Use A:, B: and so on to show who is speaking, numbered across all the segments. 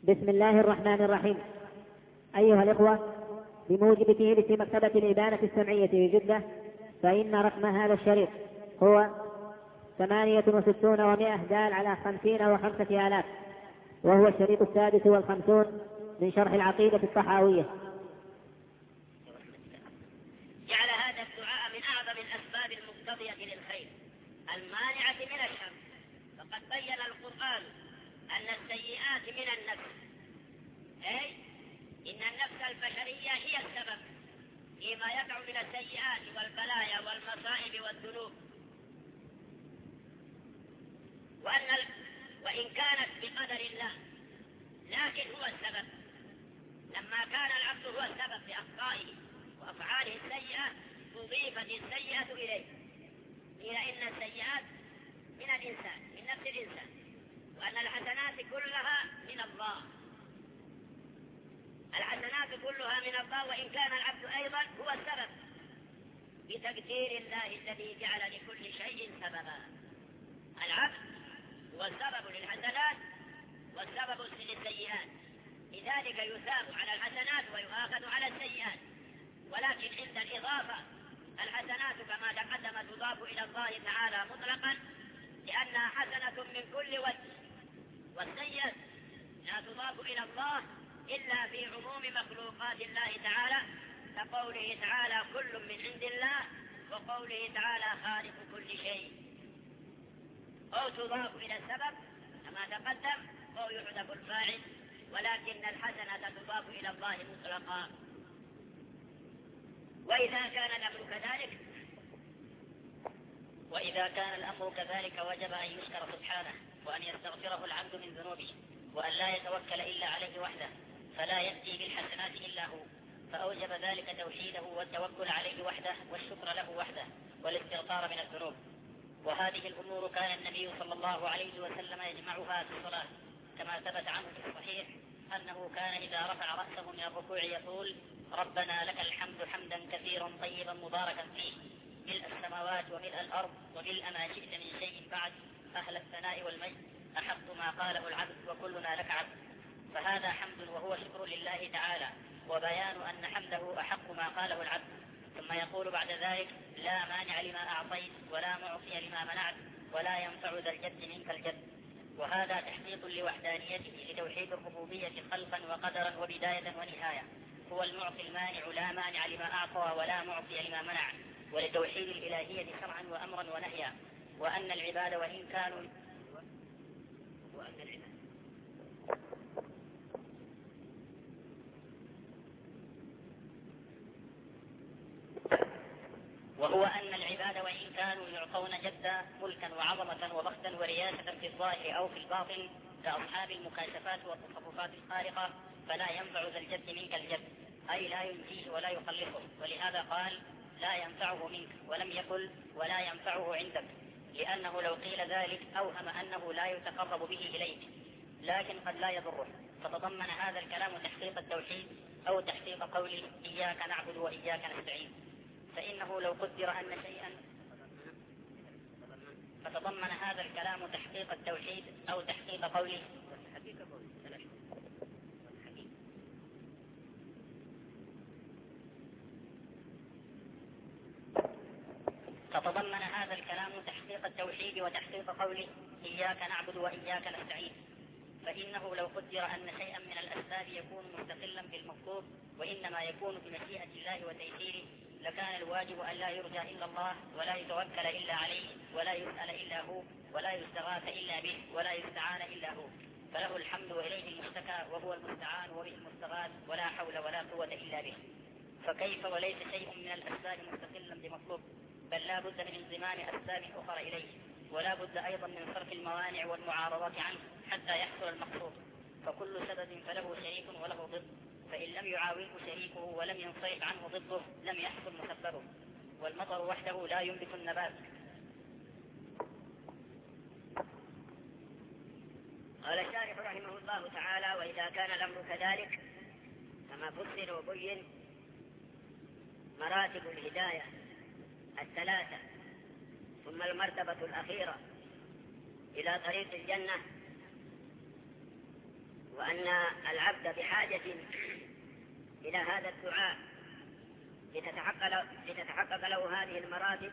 A: بسم الله الرحمن الرحيم. أيها الإخوة، بموجب تهريس مكتبة الإبانة السمعية بجدة، فإن رقم هذا الشريط هو 68 دال على 50 و5 آلاف، وهو الشريط 56 من شرح العقيدة الطحاوية.
B: جعل هذا الدعاء من أعظم الأسباب المقتضية للخير المانعة من الشر، فقد بين القرآن أن السيئات من النفس، أي إن النفس البشرية هي السبب فيما يقع من السيئات والبلايا والمصائب والذنوب، وإن كانت بقدر الله لكن هو السبب. لما كان العبد هو السبب بأخطائه وأفعاله السيئة أضيفت السيئة إليه، قيل إن السيئات من الإنسان، من نفس الإنسان، وأن الحسنات كلها من الله. الحسنات كلها من الله، وإن كان العبد أيضا هو السبب بتقدير الله الذي جعل لكل شيء سببا. العبد هو السبب للحسنات والسبب للسيئات، لذلك يثاب على الحسنات ويؤاخذ على السيئات. ولكن عند الإضافة الحسنات كما تقدم تضاف إلى الله تعالى مطلقا لأنها حسنة من كل وجه، والسيئة لا تضاف إلى الله إلا في عموم مخلوقات الله تعالى، كقوله تعالى كل من عند الله، وقوله تعالى خالق كل شيء. أو تضاف إلى السبب كما تقدم، أو يحذف الفاعل، ولكن الحسنة تضاف إلى الله مطلقا. وإذا كان الأمر كذلك وجب أن يشكر سبحانه، وأن يستغفره العبد من ذنوبه، وأن لا يتوكل إلا عليه وحده، فلا يأتي بالحسنات إلا هو، فأوجب ذلك توحيده والتوكل عليه وحده والشكر له وحده والاستغفار من الذنوب. وهذه الأمور كان النبي صلى الله عليه وسلم يجمعها في الصلاة، كما ثبت عنه في الصحيح أنه كان إذا رفع رأسه من الركوع يقول ربنا لك الحمد حمدا كثيرا طيبا مباركا فيه، ملء السماوات وملء الأرض وملء ما شئت من شيء بعد، أهل الثناء والمجد، أحق ما قاله العبد وكلنا لك عبد. فهذا حمد وهو شكر لله تعالى، وبيان أن حمده أحق ما قاله العبد. ثم يقول بعد ذلك لا مانع لما أعطيت ولا معطي لما منعت ولا ينفع ذا الجد منك الجد. وهذا تحقيق لوحدانيته لتوحيد الربوبية خلقا وقدرا وبداية ونهاية. هو المعطي المانع لا مانع لما أعطى ولا معطي لما منع، ولتوحيد الإلهية شرعا وأمرا ونهيا. وأن العباد وإن كانوا وهو أن العباد وإن كانوا يعطون جدا ملكا وعظمة وبختا ورياسة في الظاهر أو في الباطن كأصحاب المكاشفات والتصرفات الخارقة، فلا ينفع ذا الجد منك الجد، أي لا ينجيه ولا يخلصه. ولهذا قال لا ينفعه منك، ولم يقل ولا ينفعه عندك، لأنه لو قيل ذلك أوهم أنه لا يتقرب به إليك، لكن قد لا يضره. فتضمن هذا الكلام تحقيق التوحيد أو تحقيق قوله إياك نعبد وإياك نستعين. فإنه لو قدر أن شيئا فتضمن هذا الكلام تحقيق التوحيد أو تحقيق قوله فتضمن هذا الكلام تحقيق التوحيد وتحقيق قوله إياك نعبد وإياك نستعين. فإنه لو قدر أن شيئا من الأسباب يكون مستقلا بالمطلوب وإنما يكون بمشيئة الله وتيسيره، لكان الواجب أن لا يرجى إلا الله ولا يتوكل إلا عليه ولا يسأل إلا هو ولا يستغاث إلا به ولا يستعان إلا هو. فله الحمد وإليه المشتكى وهو المستعان وبه المستغاث، ولا حول ولا قوة إلا به. فكيف وليس شيء من الأسباب مستقلا بمطلوب، بل لا بد من انضمام أسباب أخرى إليه، ولا بد أيضا من صرف الموانع والمعارضات عنه حتى يحصل المقصود. فكل سبب فله شريك وله ضد، فإن لم يعاونه شريكه ولم ينصرف عنه ضده لم يحصل مسببه. والمطر وحده لا ينبت النبات. قال الشارح رحمه الله تعالى وإذا كان الأمر كذلك كما فسر وبين مراتب الهداية الثلاثة، ثم المرتبة الأخيرة إلى طريق الجنة، وأن العبد بحاجة إلى هذا الدعاء لتتحقق له هذه المراتب.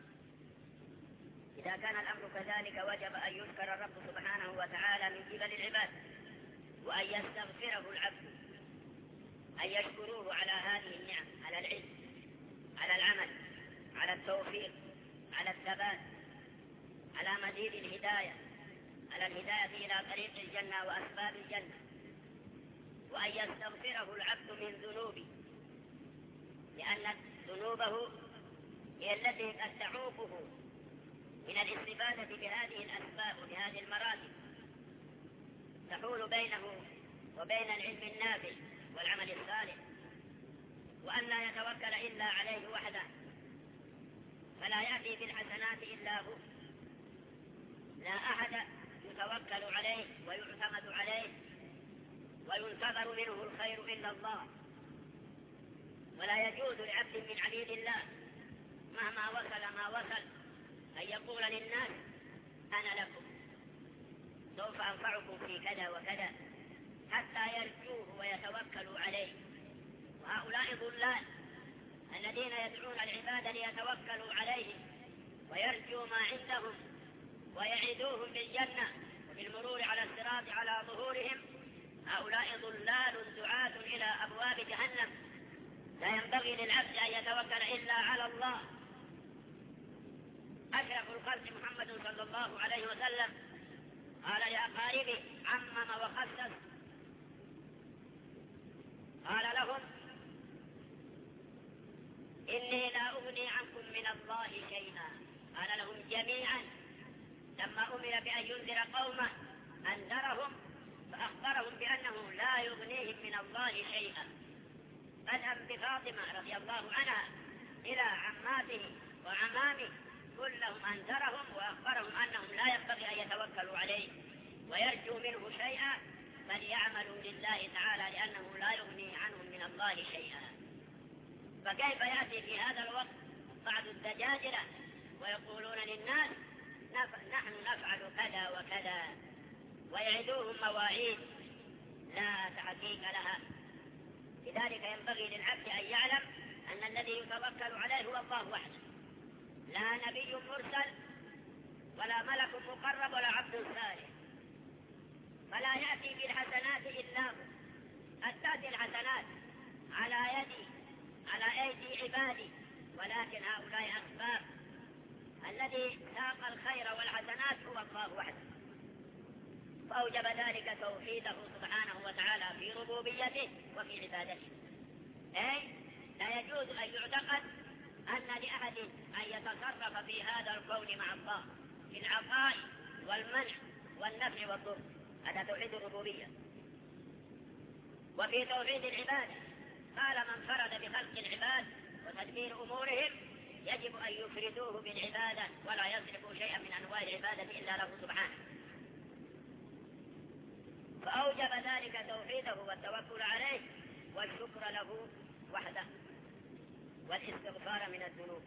B: إذا كان الأمر كذلك وجب أن يذكر الرب سبحانه وتعالى من قبل العباد، وأن يستغفره العبد، أن يشكروه على هذه النعم، على العلم، على العمل، على التوفيق، على الثبات، على مزيد الهداية، على الهداية إلى طريق الجنة وأسباب الجنة، وأن يستغفره العبد من ذنوبه، لأن ذنوبه هي التي قد تعوقه من الاستفادة بهذه الأسباب وبهذه المراتب، تحول بينه وبين العلم النافع والعمل الصالح، وأن لا يتوكل إلا عليه وحده، فلا يأتي بالحسنات إلا هو، لا أحد يتوكل عليه ويعتمد عليه وينتظر منه الخير إلا الله. ولا يجوز لعبد من عبيد الله مهما وصل ما وصل أن يقول للناس أنا لكم سوف أنفعكم في كذا وكذا، حتى يرجوه ويتوكلوا عليه. وهؤلاء ضلال الذين يدعون العباد ليتوكلوا عليه ويرجوا ما عندهم ويعيدوهم بالجنة وبالمرور على الصراط على ظهورهم، هؤلاء ضلال دعاة إلى أبواب جهنم. لا ينبغي للعبد أن يتوكل إلا على الله. أشرف الخلق محمد صلى الله عليه وسلم قال لأقاربه عمم وخصص، قال لهم إني لا أغني عنكم من الله شيئا. قال لهم جميعا لما أمر بأن ينذر قومه أنذرهم فأخبرهم بأنه لا يغنيهم من الله شيئا، بدءا بفاطمة رضي الله عنها إلى عماته وعمامه، كلهم أنذرهم وأخبرهم أنهم لا ينبغي أن يتوكلوا عليه ويرجوا منه شيئا، بل يعملوا لله تعالى لأنه لا يغني عنهم من الله شيئا. فكيف يأتي في هذا الوقت بعض الدجاجلة ويقولون للناس نحن نفعل كذا وكذا، ويعدوهم مواعيد لا تحقيق لها. لذلك ينبغي للعبد أن يعلم أن الذي يتوكل عليه هو الله وحده، لا نبي مرسل ولا ملك مقرب ولا عبد صالح، فلا يأتي بالحسنات إلا هو. قد تأتي الحسنات على أيدي عبادي، ولكن هؤلاء أسباب. الذي ساق الخير والحسنات هو الله وحده، فأوجب ذلك توحيده سبحانه وتعالى في ربوبيته وفي عبادته. أي لا يجوز أن يعتقد أن لأحد أن يتصرف في هذا الكون مع الله في العطاء والمنع والنفع والضر، هذا توحيد الربوبية. وفي توحيد العبادة قال من فرد بخلق العباد وتدبير أمورهم يجب أن يفردوه بالعبادة ولا يصرفوا شيئا من أنواع العبادة إلا له سبحانه. فأوجب ذلك توحيده والتوكل عليه والشكر له وحده والاستغفار من الذنوب.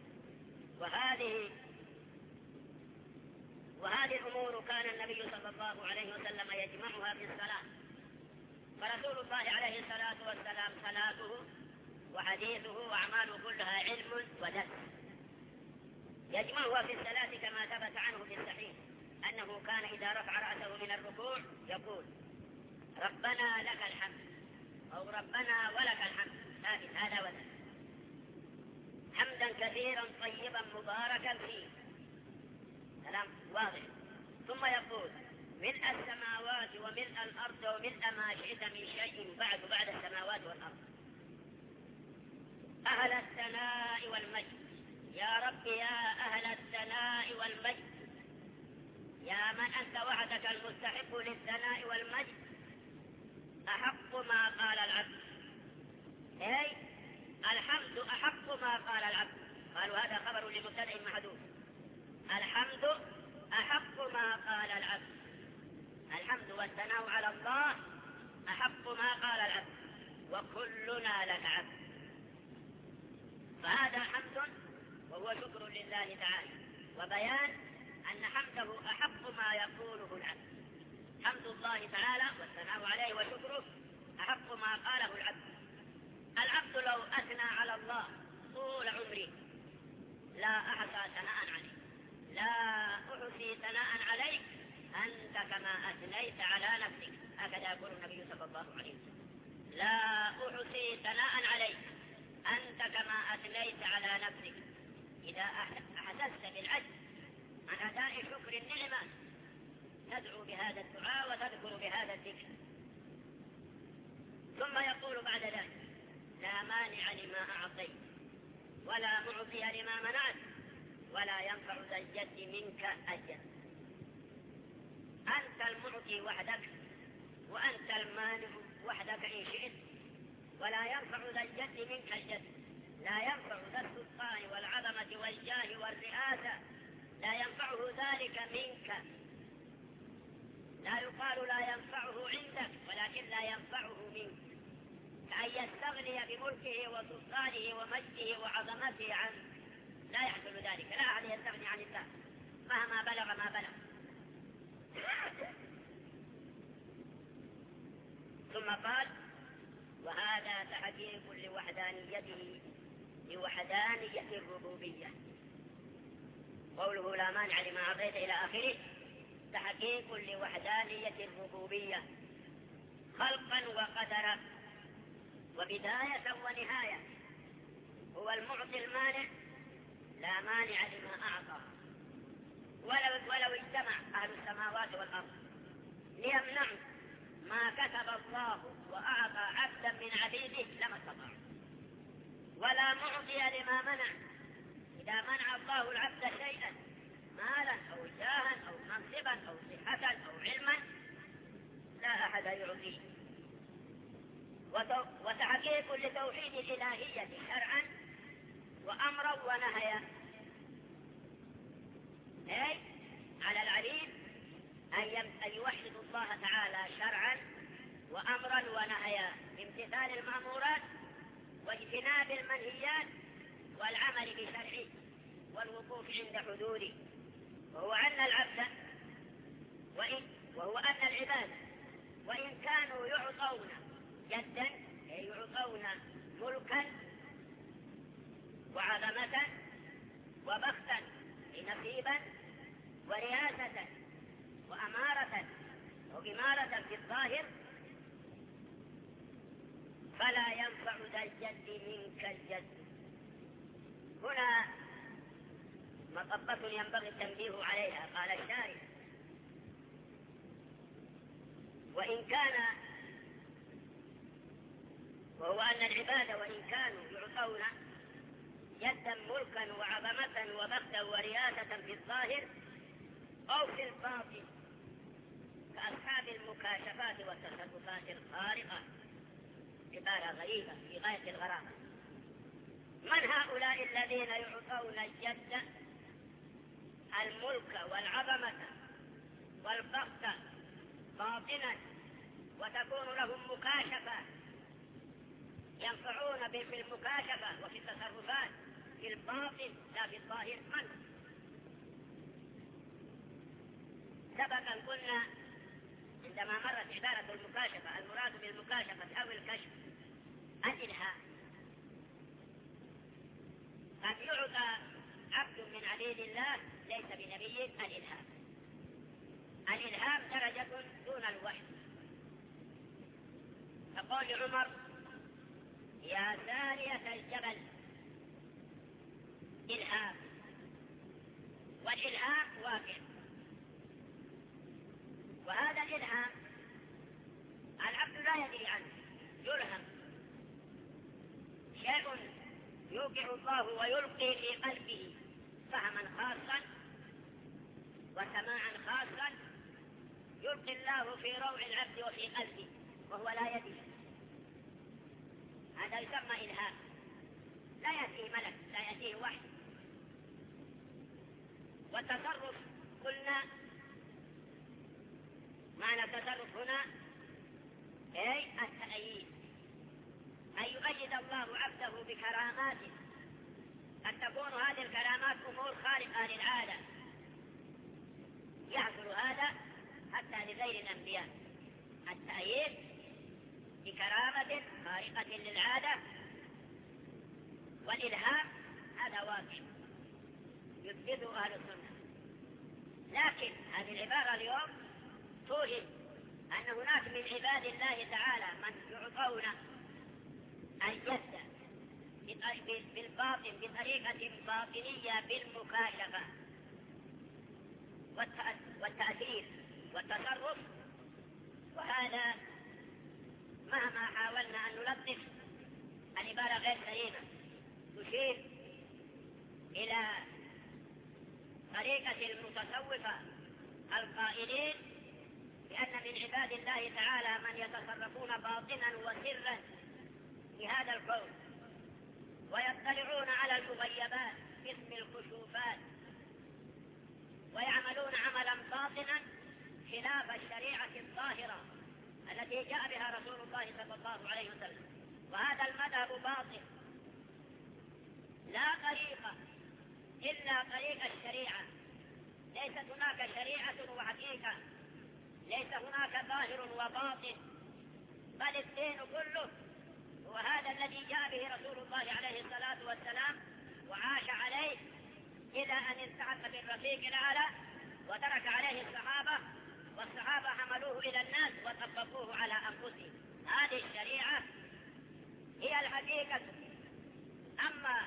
B: وهذه الأمور كان النبي صلى الله عليه وسلم يجمعها في الصلاة. فرسول الله عليه الصلاة والسلام صلاته وحديثه وأعماله كلها علم ودرس، يجمعها في الصلاة كما ثبت عنه في الصحيح أنه كان إذا رفع رأسه من الركوع يقول ربنا لك الحمد أو ربنا ولك الحمد، ثابت هذا وذاك، حمدا كثيرا طيبا مباركا فيه، كلام واضح. ثم يقول ملء السماوات وملء الأرض وملء ما شئت من شيء بعد السماوات والأرض، أهل الثناء والمجد، يا رب يا أهل الثناء والمجد، يا من أنت وحدك المستحق للثناء والمجد، أحق ما قال العبد. أي الحمد أحق ما قال العبد. قالوا هذا خبر لمبتدأ محذوف. الحمد أحق ما قال العبد، الحمد والثناء على الله أحق ما قال العبد، وكلنا لك عبد. فهذا حمد وهو شكر لله تعالى، وبيان أن حمده أحق ما يقوله العبد. حمد الله تعالى والثناء عليه وشكره أحق ما قاله العبد. العبد لو أثنى على الله طول عمره لا أحصى ثناء عليه، لا أحصي ثناء عليك أنت كما أثنيت على نفسك، هكذا يقول النبي صلى الله عليه وسلم، لا أحصي ثناء عليك أنت كما أثنيت على نفسك. إذا أحسست بالعجز عن أداء شكر النعمة تدعو بهذا الدعاء وتذكر بهذا الذكر. ثم يقول بعد ذلك لا مانع لما أعطيت ولا معطي لما منعت ولا ينفع ذا الجد منك الجد. أنت المعطي وحدك وأنت المانع وحدك إن شئت، ولا ينفع ذا الجد منك الجد. لا ينفع ذا السلطان والعظمة والجاه والرئاسة، لا ينفعه ذلك منك. لا يقال لا ينفعه عندك ولكن لا ينفعه منك، كأن يستغني بملكه وسلطانه ومجده وعظمته عنه، لا يحصل ذلك. لا أحد يستغني عن الله مهما بلغ ما بلغ. ثم قال وهذا تحقيق لوحدانيته لوحدانية الربوبية. قوله لا مانع لما أعطيت إلى آخره تحقيق لوحدانية الربوبية خلقا وقدرا وبداية ونهاية. هو المعطي المانع لا مانع لما أعطى، ولو اجتمع أهل السماوات والأرض ليمنعوا ما كتب الله وأعطى عبدا من عبيده لما استطاع، ولا معطي لما منع. إذا منع الله العبد شيئا مالا أو جاها أو منصبا أو صحة أو علما لا أحد يعطيه. وتحقيق لتوحيد الإلهية شرعا وأمرا ونهيا، أي على العبيد أن يوحدوا الله تعالى شرعا وأمرا ونهيا بامتثال المأمورات واجتناب المنهيات والعمل بشرعه والوقوف عند حدوده. وهو أن العباد وإن كانوا يعطون جدا أي يعطون ملكا وعظمة وبختا نصيبا ورياسة وأمارة وإمارة في الظاهر، فلا ينفع ذا الجد منك الجد. هنا مطبة ينبغي التنبيه عليها. قال الشارع وهو أن العباد وإن كانوا يعطون جدا ملكا وعظمة وبختا ورياسة في الظاهر أو في الباطن كأصحاب المكاشفات والتصرفات الخارقة، عبارة غريبة في غاية الغرابة. من هؤلاء الذين يعطون الجد الملك والعظمة والبخت باطنا وتكون لهم مكاشفة ينفعون في المكاشفة وفي التصرفات في الباطن لا في الظاهر؟ من؟ سبقا قلنا عندما مرت عبارة المكاشفة المراد بالمكاشفة أو الكشف الإلهام. قد يعطى عبد من عبيد الله ليس بنبي الإلهام. الإلهام درجة دون الوحي. فقول لعمر يا سارية الجبل إلهام، والإلهام واقع. وهذا الإلهام العبد لا يدري عنه، يلهم شيء يوقع الله ويلقي في قلبه فهما خاصا وسماعا خاصا، يلقي الله في روع العبد وفي قلبه وهو لا يدري. هذا يسمى إلهام. لا يأتيه ملك، لا يأتيه وحي. والتصرف قلنا معنى التصرف هنا أي التأييد، أن يؤيد الله عبده بكراماته. قد تكون هذه الكرامات أمور خارقة للعادة، يحصل هذا حتى غير الأنبياء. التأييد بكرامة خارقة للعادة والإلهام هذا واقع يثبته أهل السنة. لكن هذه العبارة اليوم توهم أن هناك من عباد الله تعالى من يعطون الجد بالباطن بطريقة باطنية بالمكاشفة والتأثير والتصرف، وهذا مهما حاولنا أن نلطف العبارة غير سليمة، تشير إلى طريقة المتصوفة القائلين بأن من عباد الله تعالى من يتصرفون باطنا وسرا في هذا الكون ويطلعون على المغيبات باسم الكشوفات ويعملون عملا باطنا خلاف الشريعة الظاهرة التي جاء بها رسول الله صلى الله عليه وسلم. وهذا المذهب باطل، لا طريقة إلا طريق الشريعة، ليست هناك شريعة وحقيقة، ليس هناك ظاهر وباطن، بل الدين كله هو هذا الذي جاء به رسول الله عليه الصلاة والسلام وعاش عليه إلى أن التحق بالرفيق الأعلى وترك عليه الصحابة، والصحابة حملوه إلى الناس وطبقوه على أنفسهم. هذه الشريعة هي الحقيقة. أما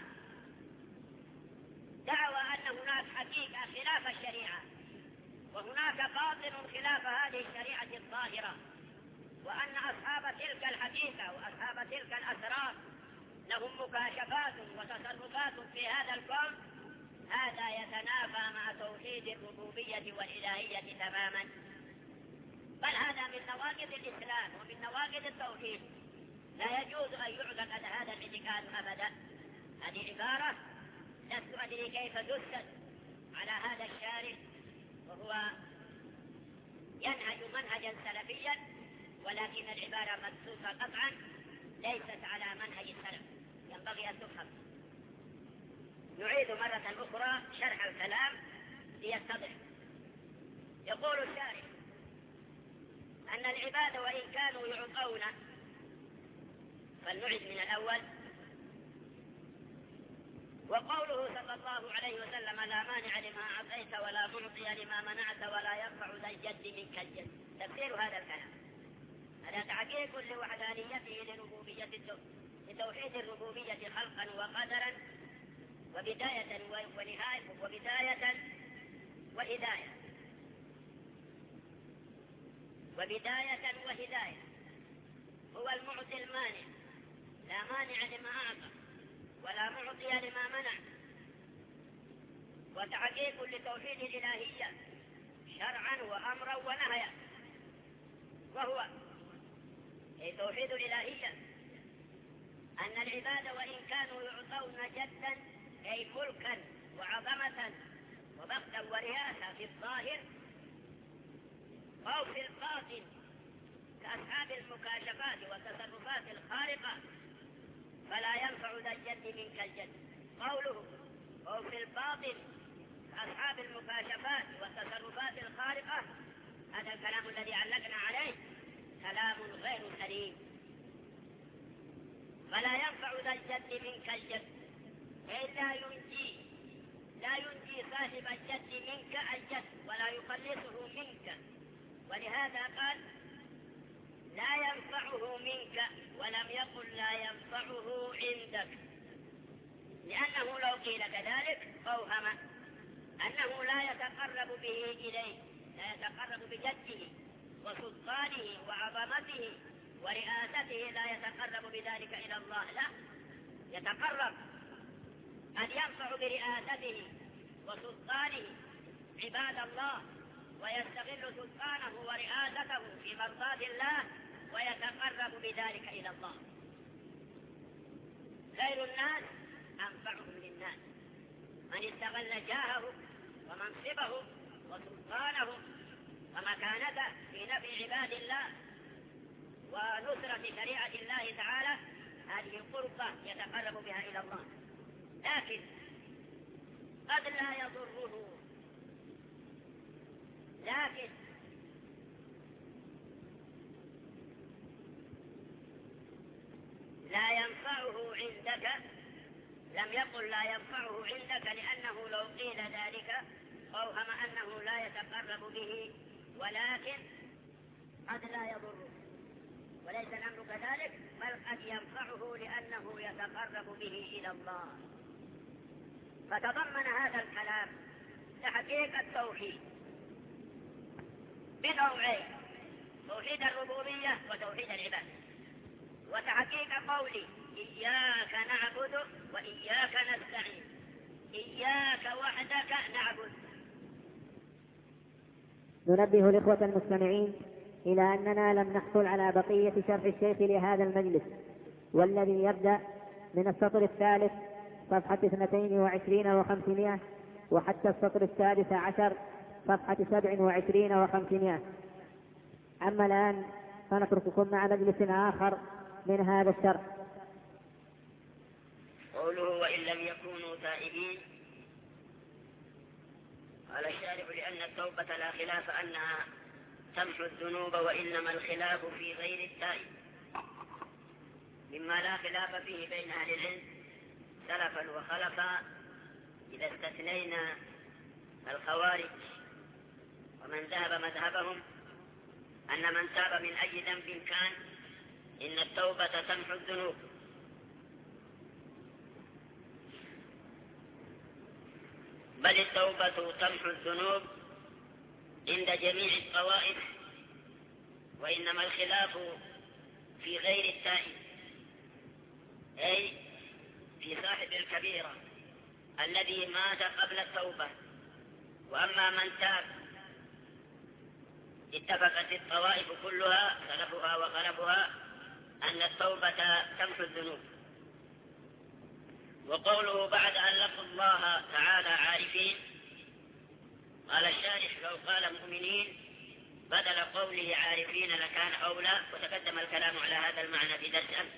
B: دعوى أن هناك حقيقة خلاف الشريعة وهناك باطن خلاف هذه الشريعة الظاهرة، وأن أصحاب تلك الحقيقة وأصحاب تلك الأسرار لهم مكاشفات وتصرفات في هذا الكون، هذا يتنافى مع توحيد الربوبية والإلهية تماما، بل هذا من نواقض الإسلام ومن نواقض التوحيد. لا يجوز أن يعتقد هذا الاعتقاد أبدا. هذه عبارة لست أدري كيف دست على هذا الشارع وهو ينهج منهجا سلفيا، ولكن العبارة مدسوسة قطعا ليست على منهج السلف، ينبغي أن تفهم. نعيد مرة أخرى شرح الكلام ليتضح. يقول الشارح أن العباد وإن كانوا يعطون، فلنعد من الأول. وقوله صلى الله عليه وسلم لا مانع لما أعطيت ولا معطي لما منعت ولا يرفع ذا الجد منك الجد، تفسير هذا الكلام هذا تحقيق لوحدانيته لربوبية لتوحيد الربوبية خلقا وقدرا وبداية ونهاية وبداية وهداية وهداية. هو المعطي المانع، لا مانع لما أعطى ولا معطي لما منع، وتحقيق لتوحيد الإلهية شرعا وأمرا ونهيا، وهو توحيد الإلهية أن العباد وإن كانوا يعطون جدا أي ملكا وعظمة وبختا ورئاسة في الظاهر أو في الباطن كأصحاب المكاشفات والتصرفات الخارقة، فلا ينفع ذا الجد منك الجد. قوله أو في الباطن كأصحاب المكاشفات والتصرفات الخارقة، هذا الكلام الذي علقنا عليه كلام غير سليم. فلا ينفع ذا الجد منك الجد، أي لا ينجي صاحب الجد منك الجد ولا يخلصه منك. ولهذا قال لا ينفعه منك ولم يقل لا ينفعه عندك، لأنه لو قيل كذلك فوهم أنه لا يتقرب به إليه، لا يتقرب بجده وسلطانه وعظمته ورئاسته، لا يتقرب بذلك إلى الله، لا يتقرب أن ينفع برئاسته وسلطانه عباد الله ويستغل سلطانه ورئاسته في مرضاة الله ويتقرب بذلك إلى الله. غير الناس أنفعهم للناس، من استغل جاهه ومنصبه وسلطانه ومكانته في نفع عباد الله ونصرة شريعة الله تعالى، هذه قربة يتقرب بها إلى الله. لكن قد لا يضره، لكن عندك لم يقل لا ينفعه عندك، لأنه لو قيل ذلك أوهم أنه لا يتقرب به، ولكن قد لا يضره، وليس الأمر كذلك، بل قد ينفعه لأنه يتقرب به إلى الله. فتضمن هذا الكلام تحقيق التوحيد بنوعين: توحيد الربوبية وتوحيد العبادة، وتحقيق قولي إياك نعبد وإياك نستعين، إياك وحدك نعبد.
A: ننبه الإخوة المستمعين إلى أننا لم نحصل على بقية شرح الشيخ لهذا المجلس، والذي يبدأ من السطر الثالث صفحة 22 و500 وحتى السطر السادس عشر صفحة 27 و500. أما الآن فنترككم مع مجلس آخر من هذا الشرح.
B: قوله وإن لم يكونوا تائبين. قال الشارع: لأن التوبة لا خلاف أنها تمحو الذنوب، وإنما الخلاف في غير التائب، مما لا خلاف فيه بين أهل العلم سلفا وخلفا، إذا استثنينا الخوارج ومن ذهب مذهبهم أن من تاب من أي ذنب كان إن التوبة تمحو الذنوب. بل التوبة تمحو الذنوب عند جميع الطوائف، وإنما الخلاف في غير التائب، أي في صاحب الكبيرة الذي مات قبل التوبة. وأما من تاب اتفقت الطوائف كلها سلفها وخلفها أن التوبة تمحو الذنوب. وقوله بعد أن لقوا الله تعالى عارفين، قال الشارح: لو قال مؤمنين بدل قوله عارفين لكان أولى، وتقدم الكلام على هذا المعنى في درس أمس.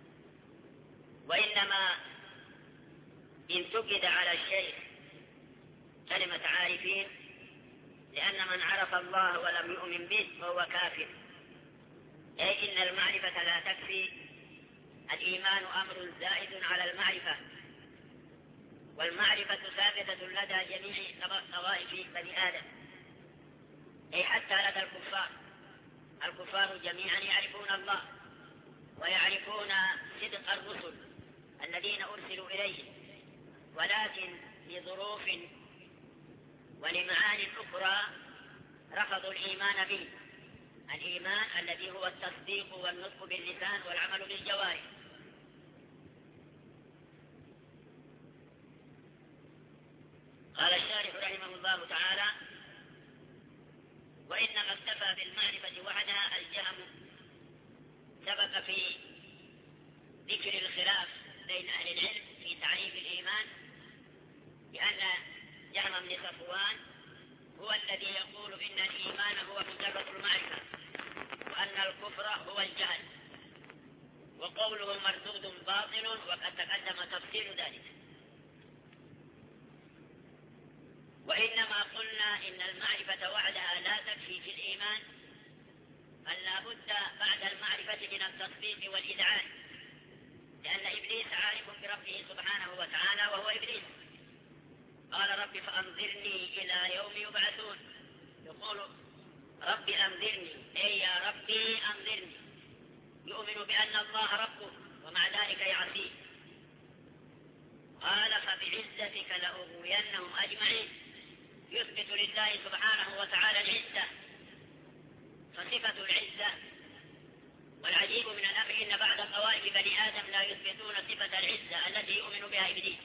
B: وإنما انتقد على الشيخ كلمة عارفين، لأن من عرف الله ولم يؤمن به فهو كافر، أي إن المعرفة لا تكفي، الإيمان أمر زائد على المعرفة، والمعرفة ثابتة لدى جميع طوائف بني آدم، أي حتى لدى الكفار. الكفار جميعا يعرفون الله ويعرفون صدق الرسل الذين أرسلوا إليهم، ولكن لظروف ولمعان أخرى رفضوا الإيمان به، الإيمان الذي هو التصديق والنطق باللسان والعمل بالجوارح. قال الشارح رحمه الله تعالى: وإنما اكتفى بالمعرفة وحدها الجهم. سبق في ذكر الخلاف بين أهل العلم في تعريف الإيمان، لأن جهم بن صفوان هو الذي يقول إن الإيمان هو مجرد المعرفة، وأن الكفر هو الجهل، وقوله مردود باطل، وقد تقدم تفسير ذلك. وإنما قلنا إن المعرفة وحدها لا تكفي في الإيمان، بل لا بد بعد المعرفة من التصديق والإذعان، لأن إبليس عارف بربه سبحانه وتعالى وهو إبليس. قال: رب فأنظرني إلى يوم يبعثون. يقول: رب أنظرني، أي يا ربي أنظرني. يؤمن بأن الله ربه ومع ذلك يعصيه. قال: فبعزتك لأغوينهم أجمعين. يثبت لله سبحانه وتعالى العزة، فصفة العزة. والعجيب من الأمر إن بعض طوائف بني آدم لا يثبتون صفة العزة التي يؤمن بها إبليس.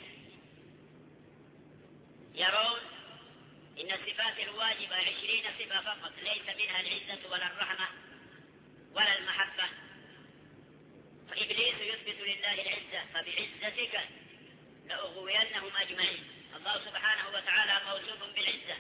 B: يرون إن الصفات الواجبة 20 صفة فقط، ليس منها العزة ولا الرحمة ولا المحبة. فإبليس يثبت لله العزة: فبعزتك لأغوينهم أجمعين. الله سبحانه وتعالى موصوف بالعزة،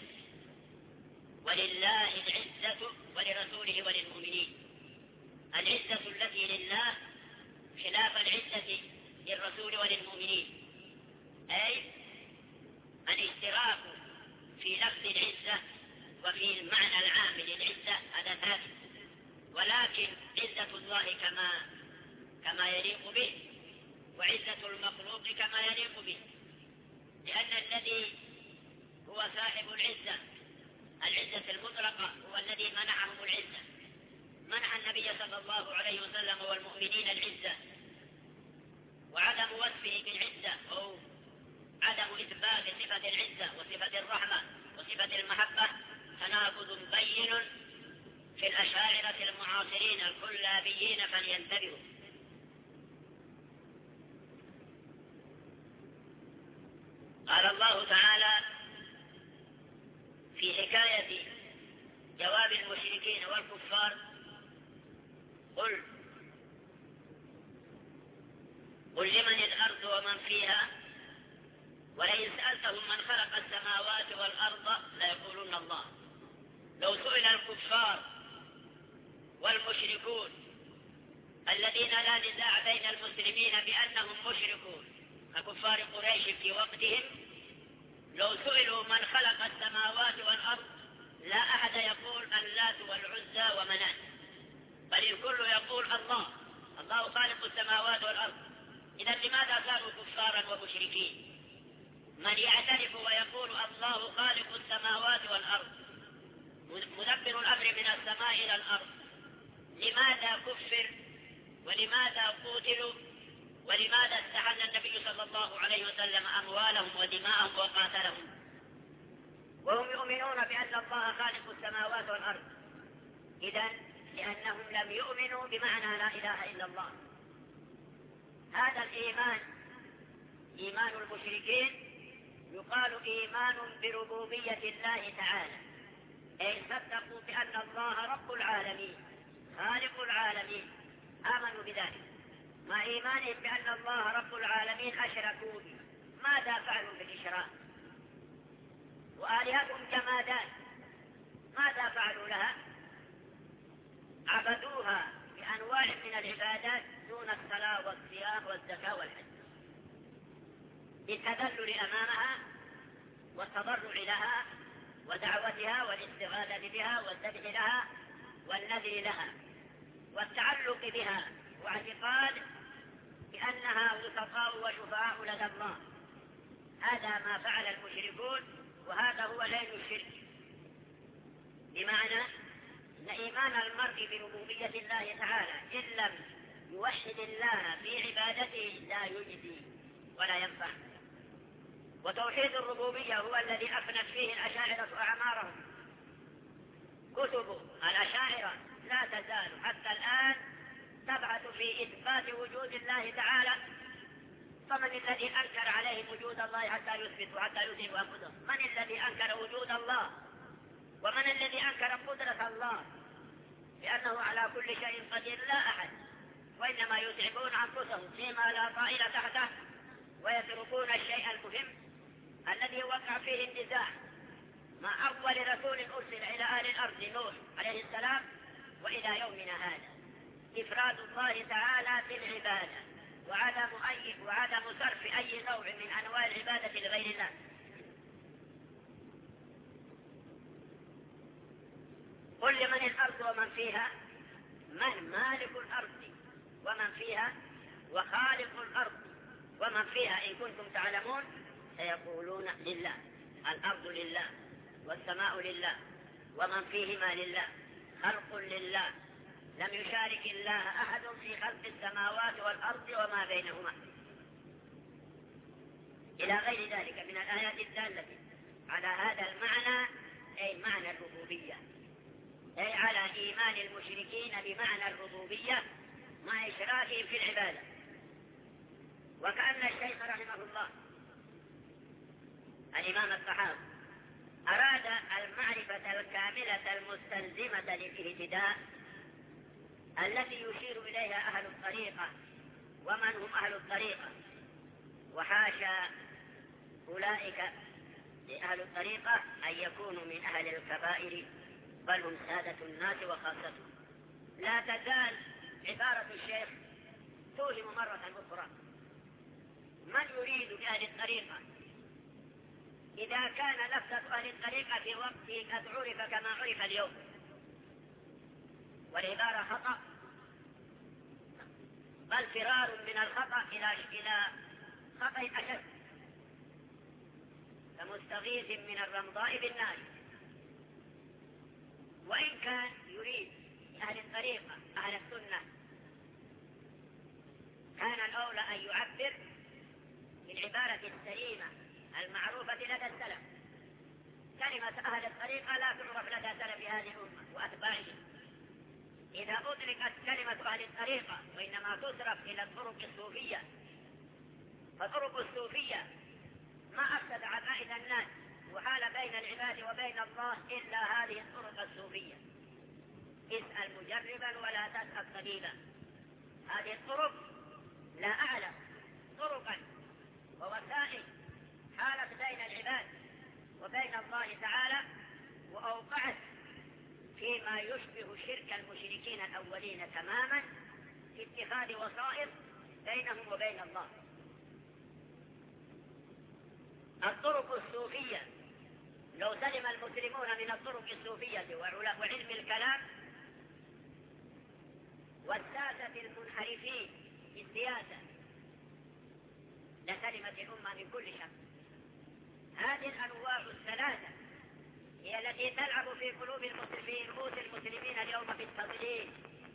B: ولله العزة ولرسوله وللمؤمنين. العزة التي لله خلاف العزة للرسول وللمؤمنين، أي الاشتراك في لفظ العزة وفي المعنى العام للعزة هذا ثابت، ولكن عزة الله كما يليق به، وعزة المخلوق كما يليق به، لأن الذي هو صاحب العزة المطلقة هو الذي منحهم العزة، منح النبي صلى الله عليه وسلم والمؤمنين العزة، وعدم وصفه بالعزة أو عدم إثبات صفة العزة وصفة الرحمة وصفة المحبة تناقض بين في الأشاعرة المعاصرين الكلابيين فلينتبهوا. قال الله تعالى في حكاية جواب المشركين والكفار: قل لمن الأرض ومن فيها ولئن سألتهم من خلق السماوات والأرض ليقولون الله. لو سئل الكفار والمشركون الذين لا نزاع بين المسلمين بأنهم مشركون ككفار قريش في وقتهم، لو سئلوا من خلق السماوات والأرض لا أحد يقول اللات والعزى ومنات، بل الكل يقول الله خالق السماوات والأرض. إذا لماذا صاروا كفارا ومشركين؟ من يعترف ويقول الله خالق السماوات والأرض مدبر الأمر من السماء إلى الأرض، لماذا كفر ولماذا قتلوا ولماذا استحل النبي صلى الله عليه وسلم أموالهم ودماءهم وقاتلهم وهم يؤمنون بأن الله خالق السماوات والأرض؟ إذن لأنهم لم يؤمنوا بمعنى لا إله إلا الله. هذا الإيمان إيمان المشركين يقال إيمان بربوبية الله تعالى، أي صدقوا بأن الله رب العالمين خالق العالمين، آمنوا بذلك. مع إيمانهم بأن الله رب العالمين أشركوا به. ماذا فعلوا بالإشراك؟ وآلهتهم جمادات، ماذا فعلوا لها؟ عبدوها بأنواع من العبادات دون الصلاة والصيام والزكاة والحج، بالتذلل أمامها والتضرع لها ودعوتها والاستغاثة بها والذبح لها والنذر لها والتعلق بها واعتقاد بأنها وسطاء وشفعاء لدى الله. هذا ما فعل المشركون، وهذا هو ليل الشرك، بمعنى أن إيمان المرء بربوبية الله تعالى إن لم يوحد الله في عبادته لا يجزي ولا ينفع. وتوحيد الربوبية هو الذي أفنت فيه الأشاعرة أعمارهم. كتب الأشاعرة لا تزال حتى الآن تبعث في إثبات وجود الله تعالى. فمن الذي أنكر عليهم وجود الله حتى يثبت وحتى يثبت أنفسهم؟ من الذي أنكر وجود الله؟ ومن الذي أنكر قدرة الله لأنه على كل شيء قدير؟ لا أحد. وإنما يتعبون أنفسهم فيما لا طائل تحته، ويتركون الشيء المهم الذي وقع فيه النزاع مع أول رسول أرسل إلى أهل الأرض نوح عليه السلام وإلى يومنا هذا، إفراد الله تعالى بالعبادة وعدم صرف أي نوع من أنواع العبادة لغير الله. قل لمن الأرض ومن فيها، من مالك الأرض ومن فيها وخالق الأرض ومن فيها إن كنتم تعلمون سيقولون لله. الأرض لله والسماء لله ومن فيهما لله، خلق لله، لم يشارك الله أحد في خلق السماوات والأرض وما بينهما، إلى غير ذلك من الآيات الدالة على هذا المعنى، أي معنى الربوبية، أي على إيمان المشركين بمعنى الربوبية مع إشراكهم في العبادة. وكأن الشيخ رحمه الله الإمام الطحاوي أراد المعرفة الكاملة المستلزمة للاهتداء التي يشير إليها أهل الطريقة ومن هم أهل الطريقة، وحاشا أولئك لأهل الطريقة أن يكونوا من أهل الكبائر، بل هم سادة الناس وخاصتهم. لا تزال عبارة الشيخ توهم مرة أخرى من يريد بأهل الطريقة إذا كان لفظة أهل الطريقة في وقته قد عرف كما عرف اليوم، والعبارة خطأ. بل فرار من الخطأ إلى خطأ أشد، كمستغيث من الرمضاء بالنار. وإن كان يريد أهل الطريقة أهل السنة كان الأولى أن يعبر بالعبارة السليمة المعروفة لدى السلف. كلمة أهل الطريقة لا تعرف لدى سلف هذه الأمة وأتباعهم. إذا أدركت كلمة أهل الطريقة وإنما تصرف إلى الطرق الصوفية، فطرق الصوفية ما أفسد عقائد الناس وحال بين العباد وبين الله إلا هذه الطرق الصوفية. اسأل مجربا ولا تسأل طبيبا. هذه الطرق لا أعلم طرقا ووسائل حالت بين العباد وبين الله تعالى، وأوقعت فيما يشبه شرك المشركين الأولين تماما في اتخاذ وسائط بينهم وبين الله. الطرق الصوفية لو سلم المسلمون من الطرق الصوفية وعلم الكلام والساسة المنحرفين في السياسة لسلمت الأمة من كل شر. هذه الأنواع الثلاثة هي التي تلعب في قلوب رؤوس المسلمين اليوم بالتضليل.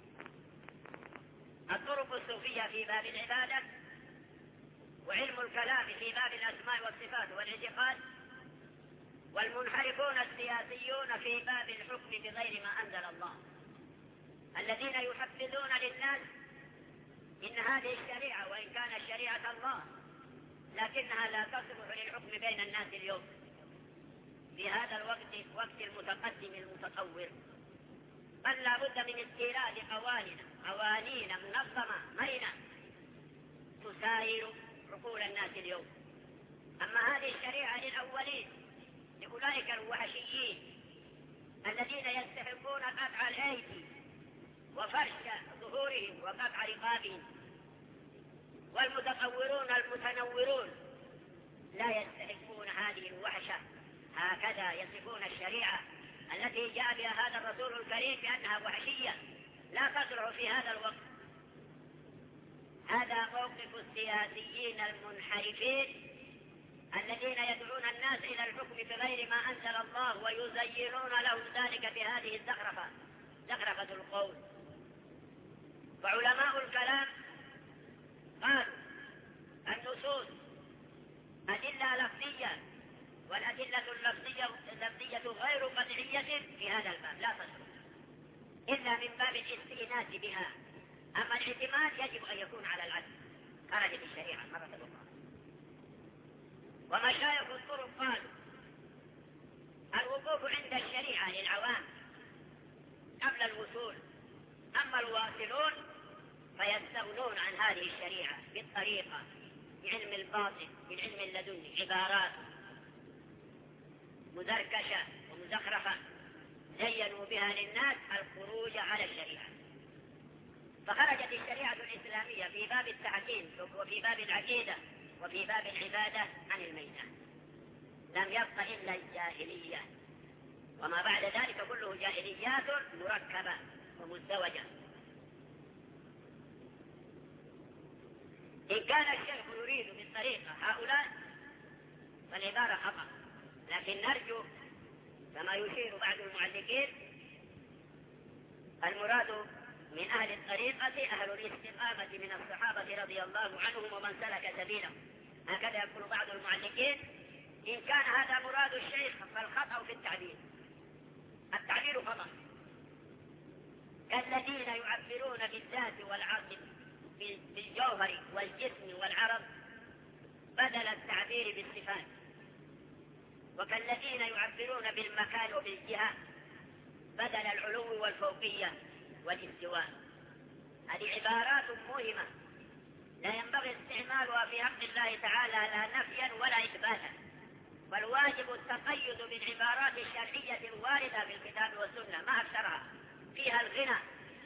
B: الطرق الصوفية في باب العبادة، وعلم الكلام في باب الأسماء والصفات والاعتقاد، والمنحرفون السياسيون في باب الحكم بغير ما أنزل الله، الذين يحفظون للناس إن هذه الشريعة وإن كانت شريعة الله لكنها لا تصلح للحكم بين الناس اليوم في هذا الوقت، وقت المتقدم المتطور. بل لا بد من استيراد قوانين منظمة مرنة تساير عقول الناس اليوم. أما هذه الشريعة للأولين، لأولئك الوحشيين الذين يستحقون قطع الأيدي وفرش ظهورهم وقطع رقابهم، والمتطورون المتنورون لا يستحقون هذه الوحشة. هكذا يصفون الشريعة التي جاء بها هذا الرسول الكريم بأنها وحشية لا تصلح في هذا الوقت. هذا موقف السياسيين المنحرفين الذين يدعون الناس إلى الحكم بغير ما أنزل الله ويزينون لهم ذلك بهذه الزخرفة، زخرفة القول. وعلماء الكلام قالوا النصوص أدلة لفظية، والأدلة اللفظية غير قطعية في هذا الباب لا تصلح إلا من باب الاستئناس بها. أما الاعتماد يجب أن يكون على العدل. خرجت الشريعة مرة أخرى. ومشايخ الطرق قالوا الوقوف عند الشريعة للعوام قبل الوصول، أما الواصلون فيستغنون عن هذه الشريعة بالطريقة، بعلم الباطن، بالعلم اللدني، عبارات مزركشة ومزخرفة زينوا بها للناس الخروج على الشريعة. فخرجت الشريعة الإسلامية في باب التحكيم وفي باب العقيدة وفي باب العبادة عن الميزان. لم يبق إلا الجاهلية، وما بعد ذلك كله جاهليات مركبة ومزدوجة. إن كان الشيخ يريد بالطريقة هؤلاء فالعبارة خطأ، لكن نرجو كما يشير بعض المعلقين المراد من أهل الطريقة أهل الاستقامة من الصحابة رضي الله عنهم ومن سلك سبيلهم. هكذا يقول بعض المعلقين. إن كان هذا مراد الشيخ فالخطأ في التعبير. التعبير خطأ، كالذين يعبرون بالذات والعرض بالجوهر والجسم والعرض بدل التعبير بالصفات، وكالذين يعبرون بالمكان وبالجهة بدل العلو والفوقية والاستواء. هذه عبارات مهمة لا ينبغي استعمالها في حق الله تعالى لا نفيا ولا إثباتا، بل واجب التقيد بالعبارات الشرعية الواردة في الكتاب والسنة ما أكثرها، فيها الغنى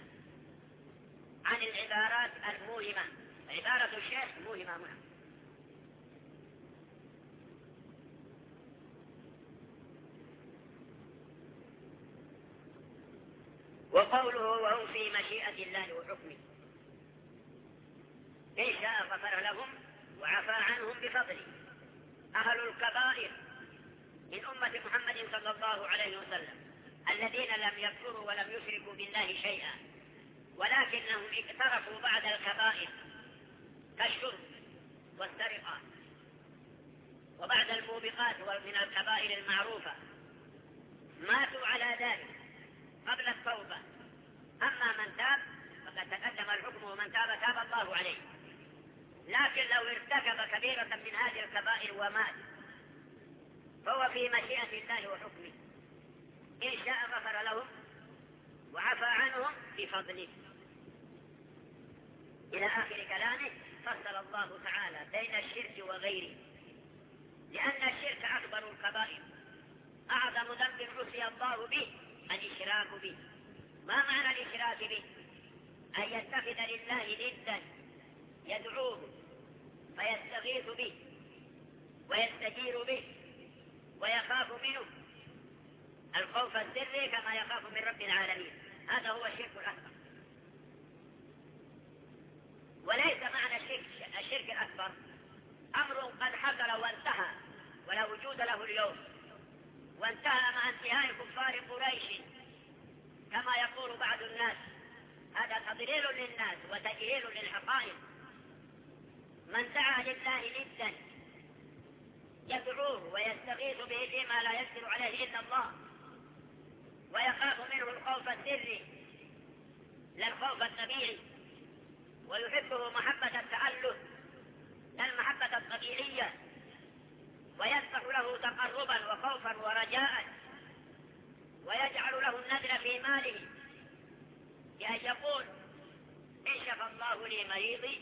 B: عن العبارات الموهمة. عبارة الشيخ موهمة هنا. وقوله وهم في مشيئة الله وحكمه،
C: إن شاء غفر لهم وعفى عنهم بفضله. أهل الكبائر من أمة محمد صلى الله عليه وسلم الذين لم يكفروا ولم يشركوا بالله شيئا، ولكنهم اقترفوا بعد الكبائر كالشرب والسرقة وبعد الموبقات من الكبائر المعروفة، ماتوا على ذلك قبل التوبة. أما من تاب فقد تقدم الحكم، ومن تاب تاب الله عليه. لكن لو ارتكب كبيرة من هذه الكبائر ومات فهو في مشيئة الله وحكمه، إن شاء غفر لهم وعفى عنهم بفضله. إلى آخر كلامه فصل الله تعالى بين الشرك وغيره، لأن الشرك أكبر الكبائر، أعظم ذنب عصي الله به الإشراك به. ما معنى الإشراك به؟ أن يتخذ لله ندا يدعوه فيستغيث به ويستجير به ويخاف منه الخوف السري كما يخاف من رب العالمين. هذا هو الشرك الأكبر. وليس معنى الشرك الأكبر أمر قد حصل وانتهى ولا وجود له اليوم، وانتهى مع انتهاء كفار قريش كما يقول بعض الناس. هذا تضليل للناس وتجهيل للحقائق. من دعا لله ندا يدعوه ويستغيث به فيما لا يقدر عليه إلا الله، ويخاف منه الخوف السري لا الخوف الطبيعي، ويحبه محبة التأله لا المحبة الطبيعية، ويذبح له تقربا وخوفا ورجاء، ويجعل له النذر في ماله بأن يقول إن شفى الله لي مريضي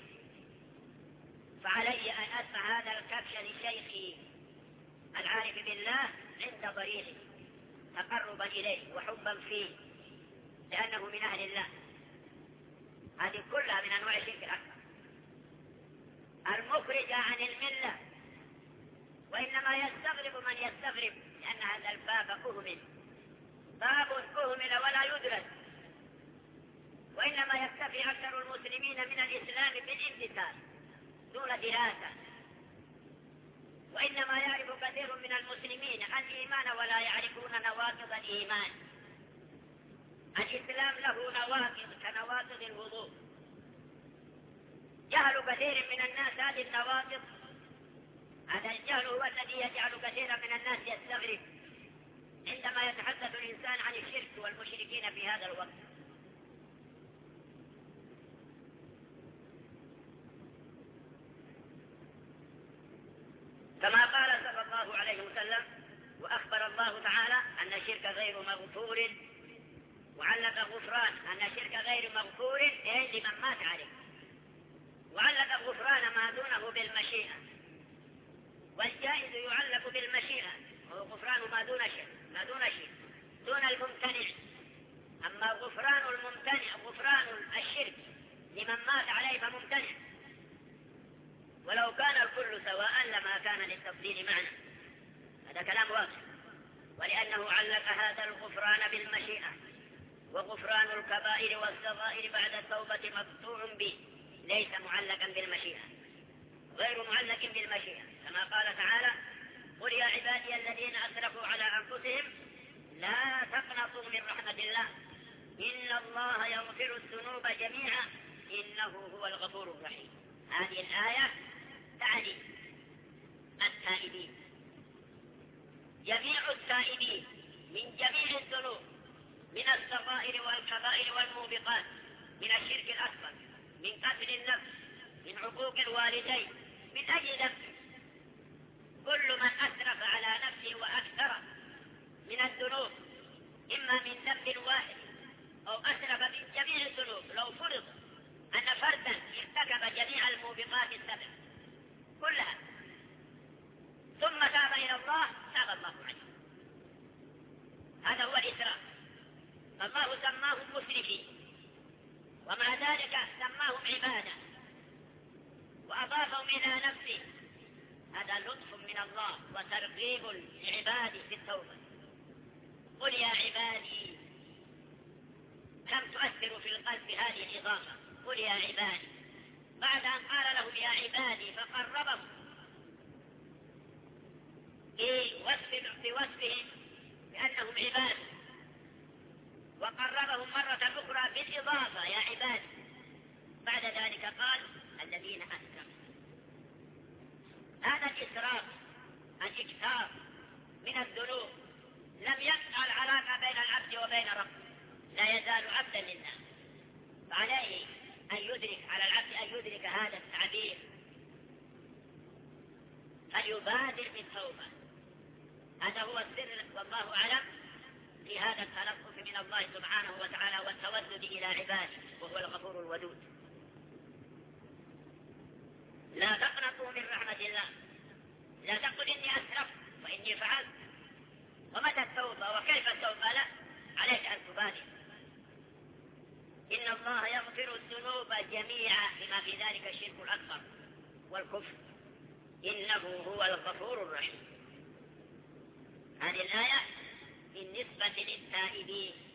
C: فعلي أن أدفع هذا الكبش لشيخي العارف بالله عند ضريحه تقربا إليه وحبا فيه لأنه من أهل الله. هذه كلها من أنواع الشرك الأكبر المخرج عن الملة. وإنما يستغرب من يستغرب لأن هذا الباب أهمل، باب أهمل ولا يدرس، وإنما يكتفي أكثر المسلمين من الإسلام بالامتثال دون دراسة. وإنما يعرف كثير من المسلمين الإيمان ولا يعرفون نواقض الإيمان. الإسلام له نواقض كنواقض الوضوء. جهل كثير من الناس هذه النواقض. هذا الجهل هو الذي يجعل كثيرا من الناس يستغرب عندما يتحدث الإنسان عن الشرك والمشركين في هذا الوقت. كما قال صلى الله عليه وسلم وأخبر الله تعالى أن الشرك غير مغفور، وعلق غفران أن الشرك غير مغفور لمن مات عليه، وعلق غفران ما دونه بالمشيئة. والجائز يعلق بالمشيئة وهو غفران ما دون شيء دون الممتنع. أما غفران الممتنع غفران الشرك لمن مات عليه فممتنع، ولو كان الكل سواء لما كان للتفضيل معنى. هذا كلام واضح. ولأنه علق هذا الغفران بالمشيئة، وغفران الكبائر والصغائر بعد التوبة مقطوع به، ليس معلقا بالمشيئة، غير معلق بالمشيئة. كما قال تعالى قل يا عبادي الذين أسرفوا على أنفسهم لا تقنطوا من رحمة الله إن الله يغفر الذنوب جميعا إنه هو الغفور الرحيم. هذه الآية تعني التائبين، جميع التائبين من جميع الذنوب، من الصغائر والكبائر والموبقات، من الشرك الأكبر، من قتل النفس، من عقوق الوالدين، من أجل ذنب. كل من أسرف على نفسه وأكثر من الذنوب إما من ذنب واحد أو أسرف من جميع الذنوب. لو فرض أن فردا ارتكب جميع الموبقات السبع كلها ثم تاب إلى الله تاب الله عليه. هذا هو الإسراف. فالله سماهم مسرفين، ومع ذلك سماهم عبادة وأضافهم إلى نفسه. هذا لطف من الله وترغيب لعباده في التوبة. قل يا عبادي، كم تؤثر في القلب هذه الإضافة. قل يا عبادي بعد أن قال لهم يا عبادي فقربهم بوصفهم بأنهم عباد، وقربهم مرة أخرى بالإضافة يا عبادي. بعد ذلك قال الذين أسلموا. هذا الإسراف، الإكثار من الذنوب لم يقطع العلاقة بين العبد وبين ربه، لا يزال عبدا لله، فعليه أن يدرك، على العبد أن يدرك هذا التعبير، فليبادر بالتوبة. هذا هو السر والله أعلم في هذا التلطف من الله سبحانه وتعالى والتودد إلى عباده، وهو الغفور الودود. لا تقنطوا من رحمة الله، لا تقل إني أسرفت وإني فعلت، ومتى التوبة وكيف التوبة؟ لا، عليك أن تبادر. إن الله يغفر الذنوب جميعا بما في ذلك الشرك الأكبر والكفر، إنه هو الغفور الرحيم. هذه الآية بالنسبة للتائبين